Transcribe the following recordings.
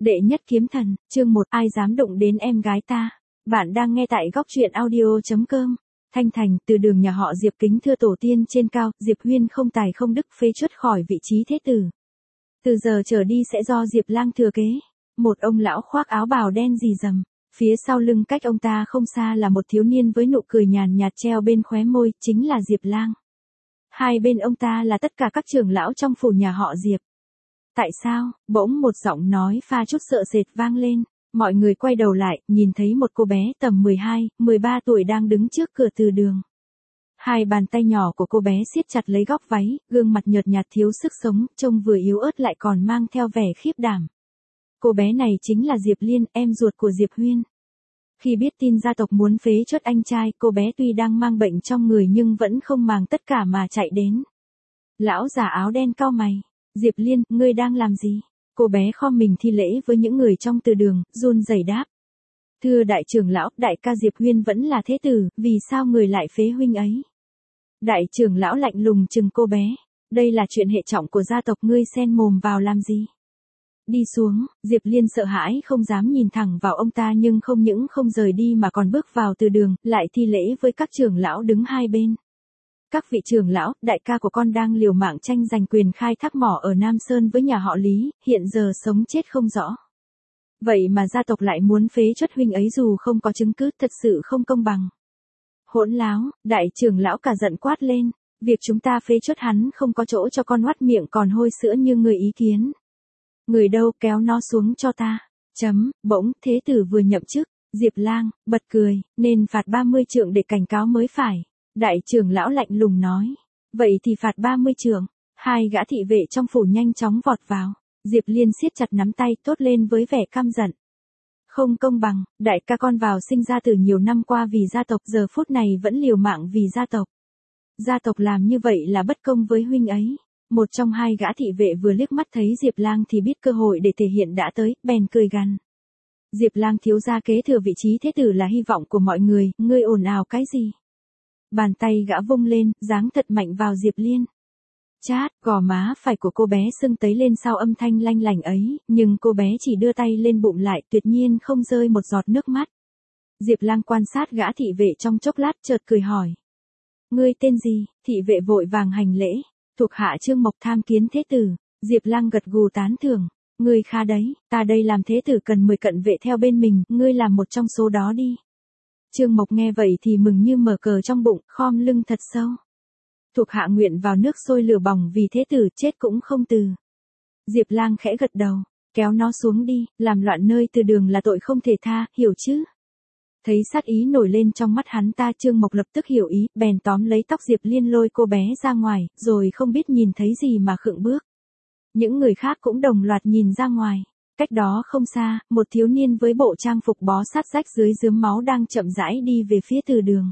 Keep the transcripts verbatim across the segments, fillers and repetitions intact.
Đệ nhất kiếm thần, chương một, ai dám đụng đến em gái ta. Bạn đang nghe tại góc truyện audio.com. Thanh Thành, từ đường nhà họ Diệp kính thưa tổ tiên trên cao, Diệp Huyên không tài không đức phế truất khỏi vị trí thế tử. Từ giờ trở đi sẽ do Diệp Lang thừa kế. Một ông lão khoác áo bào đen rì rầm. Phía sau lưng cách ông ta không xa là một thiếu niên với nụ cười nhàn nhạt treo bên khóe môi, chính là Diệp Lang. Hai bên ông ta là tất cả các trưởng lão trong phủ nhà họ Diệp. Tại sao? Bỗng một giọng nói pha chút sợ sệt vang lên. Mọi người quay đầu lại, nhìn thấy một cô bé tầm mười hai, mười ba tuổi đang đứng trước cửa từ đường. Hai bàn tay nhỏ của cô bé siết chặt lấy góc váy, gương mặt nhợt nhạt thiếu sức sống, trông vừa yếu ớt lại còn mang theo vẻ khiếp đảm. Cô bé này chính là Diệp Liên, em ruột của Diệp Huyên. Khi biết tin gia tộc muốn phế truất anh trai, cô bé tuy đang mang bệnh trong người nhưng vẫn không màng tất cả mà chạy đến. Lão già áo đen cau mày. Diệp Liên, ngươi đang làm gì? Cô bé khom mình thi lễ với những người trong từ đường, run rẩy đáp. Thưa đại trưởng lão, đại ca Diệp Huyên vẫn là thế tử, vì sao người lại phế huynh ấy? Đại trưởng lão lạnh lùng trừng cô bé. Đây là chuyện hệ trọng của gia tộc, ngươi xen mồm vào làm gì? Đi xuống, Diệp Liên sợ hãi không dám nhìn thẳng vào ông ta nhưng không những không rời đi mà còn bước vào từ đường, lại thi lễ với các trưởng lão đứng hai bên. Các vị trưởng lão, đại ca của con đang liều mạng tranh giành quyền khai thác mỏ ở Nam Sơn với nhà họ Lý, hiện giờ sống chết không rõ. Vậy mà gia tộc lại muốn phế truất huynh ấy dù không có chứng cứ, thật sự không công bằng. Hỗn láo, đại trưởng lão cả giận quát lên, việc chúng ta phế truất hắn không có chỗ cho con hoắt miệng còn hôi sữa như người ý kiến. Người đâu, kéo nó xuống cho ta. Chấm, bỗng, thế tử vừa nhậm chức, Diệp Lang bật cười, nên phạt ba mươi trượng để cảnh cáo mới phải. Đại trưởng lão lạnh lùng nói. Vậy thì phạt ba mươi trượng. Hai gã thị vệ trong phủ nhanh chóng vọt vào. Diệp Liên siết chặt nắm tay tốt lên với vẻ căm giận. Không công bằng, đại ca con vào sinh ra từ nhiều năm qua vì gia tộc, giờ phút này vẫn liều mạng vì gia tộc. Gia tộc làm như vậy là bất công với huynh ấy. Một trong hai gã thị vệ vừa liếc mắt thấy Diệp Lang thì biết cơ hội để thể hiện đã tới, bèn cười gằn. Diệp Lang thiếu gia kế thừa vị trí thế tử là hy vọng của mọi người, ngươi ồn ào cái gì? Bàn tay gã vung lên, giáng thật mạnh vào Diệp Liên. Chát, gò má phải của cô bé sưng tấy lên sau âm thanh lanh lảnh ấy, nhưng cô bé chỉ đưa tay lên bụng lại, tuyệt nhiên không rơi một giọt nước mắt. Diệp Lang quan sát gã thị vệ trong chốc lát chợt cười hỏi. Ngươi tên gì? Thị vệ vội vàng hành lễ. Thuộc hạ Trương Mộc tham kiến thế tử. Diệp Lang gật gù tán thưởng. Ngươi khá đấy, ta đây làm thế tử cần mười cận vệ theo bên mình, ngươi làm một trong số đó đi. Trương Mộc nghe vậy thì mừng như mở cờ trong bụng, khom lưng thật sâu. Thuộc hạ nguyện vào nước sôi lửa bỏng vì thế tử, chết cũng không từ. Diệp Lang khẽ gật đầu, kéo nó xuống đi, làm loạn nơi từ đường là tội không thể tha, hiểu chứ? Thấy sát ý nổi lên trong mắt hắn ta, Trương Mộc lập tức hiểu ý, bèn tóm lấy tóc Diệp Liên lôi cô bé ra ngoài, rồi không biết nhìn thấy gì mà khựng bước. Những người khác cũng đồng loạt nhìn ra ngoài. Cách đó không xa, một thiếu niên với bộ trang phục bó sát rách dưới rướm máu đang chậm rãi đi về phía từ đường.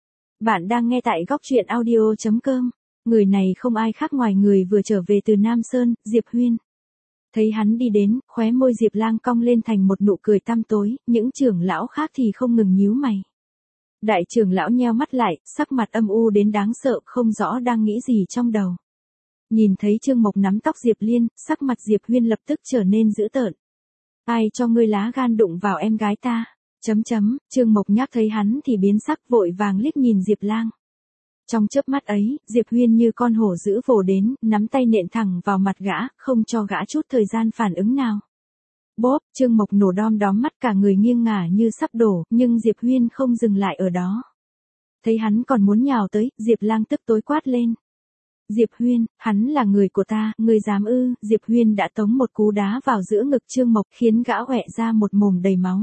Bạn đang nghe tại góc truyện audio.com. Người này không ai khác ngoài người vừa trở về từ Nam Sơn, Diệp Huyên. Thấy hắn đi đến, khóe môi Diệp Lang cong lên thành một nụ cười tăm tối, những trưởng lão khác thì không ngừng nhíu mày. Đại trưởng lão nheo mắt lại, sắc mặt âm u đến đáng sợ, không rõ đang nghĩ gì trong đầu. Nhìn thấy Trương Mộc nắm tóc Diệp Liên, sắc mặt Diệp Huyên lập tức trở nên dữ tợn. Ai cho ngươi lá gan đụng vào em gái ta? Chấm chấm, Trương Mộc nhắc thấy hắn thì biến sắc, vội vàng liếc nhìn Diệp Lang. Trong chớp mắt ấy, Diệp Huyên như con hổ dữ vồ đến, nắm tay nện thẳng vào mặt gã, không cho gã chút thời gian phản ứng nào. Bốp, Trương Mộc nổ đom đóm mắt, cả người nghiêng ngả như sắp đổ, nhưng Diệp Huyên không dừng lại ở đó. Thấy hắn còn muốn nhào tới, Diệp Lang tức tối quát lên. Diệp Huyên, hắn là người của ta, ngươi dám ư? Diệp Huyên đã tống một cú đá vào giữa ngực Trương Mộc, khiến gã hoẹ ra một mồm đầy máu.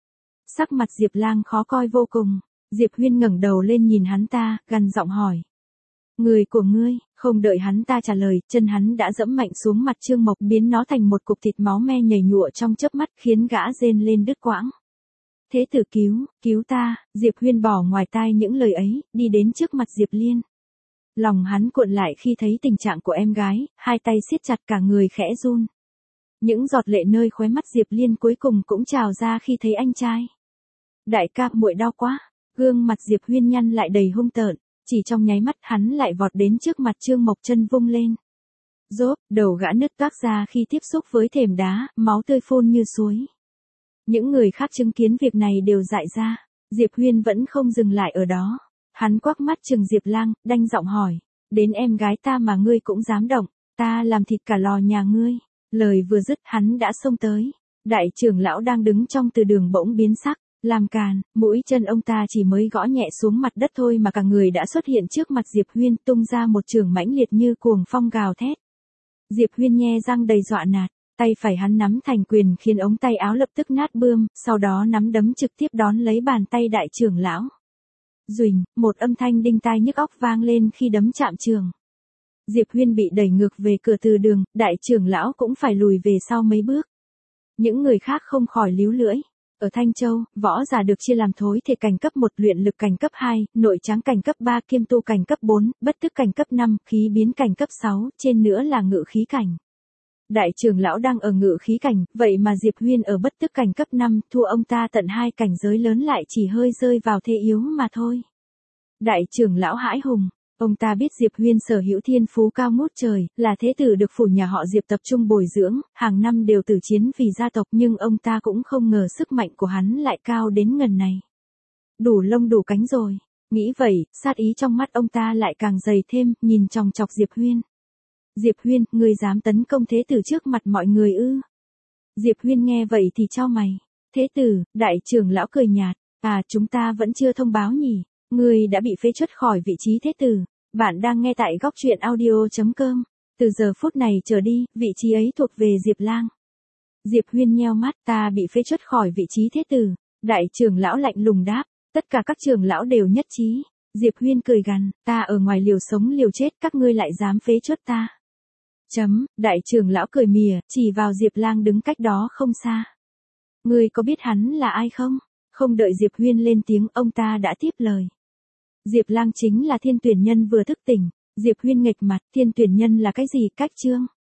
Sắc mặt Diệp Lang khó coi vô cùng. Diệp Huyên ngẩng đầu lên nhìn hắn ta, gằn giọng hỏi. Người của ngươi? Không đợi hắn ta trả lời, chân hắn đã dẫm mạnh xuống mặt Trương Mộc, biến nó thành một cục thịt máu me nhầy nhụa trong chớp mắt, khiến gã rên lên đứt quãng. Thế tử cứu, cứu ta! Diệp Huyên bỏ ngoài tai những lời ấy, đi đến trước mặt Diệp Liên. Lòng hắn cuộn lại khi thấy tình trạng của em gái, hai tay siết chặt, cả người khẽ run. Những giọt lệ nơi khóe mắt Diệp Liên cuối cùng cũng trào ra khi thấy anh trai. Đại ca, muội đau quá. Gương mặt Diệp Huyên nhăn lại đầy hung tợn, chỉ trong nháy mắt hắn lại vọt đến trước mặt Trương Mộc, chân vung lên. Rốp, đầu gã nứt toác ra khi tiếp xúc với thềm đá, máu tươi phun như suối. Những người khác chứng kiến việc này đều dại ra. Diệp Huyên vẫn không dừng lại ở đó. Hắn quắc mắt chừng Diệp Lang, đanh giọng hỏi. Đến em gái ta mà ngươi cũng dám động, ta làm thịt cả lò nhà ngươi. Lời vừa dứt hắn đã xông tới. Đại trưởng lão đang đứng trong từ đường bỗng biến sắc. Làm càn, mũi chân ông ta chỉ mới gõ nhẹ xuống mặt đất thôi mà cả người đã xuất hiện trước mặt Diệp Huyên, tung ra một chưởng mãnh liệt như cuồng phong gào thét. Diệp Huyên nhe răng đầy dọa nạt, tay phải hắn nắm thành quyền khiến ống tay áo lập tức nát bươm, sau đó nắm đấm trực tiếp đón lấy bàn tay đại trưởng lão. Duỳnh, một âm thanh đinh tai nhức óc vang lên khi đấm chạm trường. Diệp Huyên bị đẩy ngược về cửa từ đường, đại trưởng lão cũng phải lùi về sau mấy bước. Những người khác không khỏi líu lưỡi. Ở Thanh Châu, võ giả được chia làm thối thể cảnh cấp một, luyện lực cảnh cấp hai, nội tráng cảnh cấp ba, kiêm tu cảnh cấp bốn, bất tức cảnh cấp năm, khí biến cảnh cấp sáu, trên nữa là ngự khí cảnh. Đại trưởng lão đang ở ngự khí cảnh, vậy mà Diệp Huyên ở bất tức cảnh cấp năm, thua ông ta tận hai cảnh giới lớn lại chỉ hơi rơi vào thế yếu mà thôi. Đại trưởng lão hãi hùng. Ông ta biết Diệp Huyên sở hữu thiên phú cao ngút trời, là thế tử được phủ nhà họ Diệp tập trung bồi dưỡng, hàng năm đều tử chiến vì gia tộc, nhưng ông ta cũng không ngờ sức mạnh của hắn lại cao đến ngần này. Đủ lông đủ cánh rồi. Nghĩ vậy, sát ý trong mắt ông ta lại càng dày thêm, nhìn chòng chọc Diệp Huyên. Diệp Huyên, ngươi dám tấn công thế tử trước mặt mọi người ư? Diệp Huyên nghe vậy thì chau mày. Thế tử, đại trưởng lão cười nhạt, à chúng ta vẫn chưa thông báo nhỉ, ngươi đã bị phế truất khỏi vị trí thế tử. Bạn đang nghe tại góc truyện audio chấm com. Từ giờ phút này trở đi, vị trí ấy thuộc về Diệp Lang. Diệp Huyên nheo mắt, ta bị phế truất khỏi vị trí thế tử. Đại trưởng lão lạnh lùng đáp, tất cả các trưởng lão đều nhất trí. Diệp Huyên cười gằn, ta ở ngoài liều sống liều chết, các ngươi lại dám phế truất ta. Chấm, đại trưởng lão cười mỉa, chỉ vào Diệp Lang đứng cách đó không xa. Ngươi có biết hắn là ai không? Không đợi Diệp Huyên lên tiếng, ông ta đã tiếp lời. Diệp Lang chính là Thiên Tuyển Nhân vừa thức tỉnh. Diệp Huyên nghệch mặt, Thiên Tuyển Nhân là cái gì? Cách chương.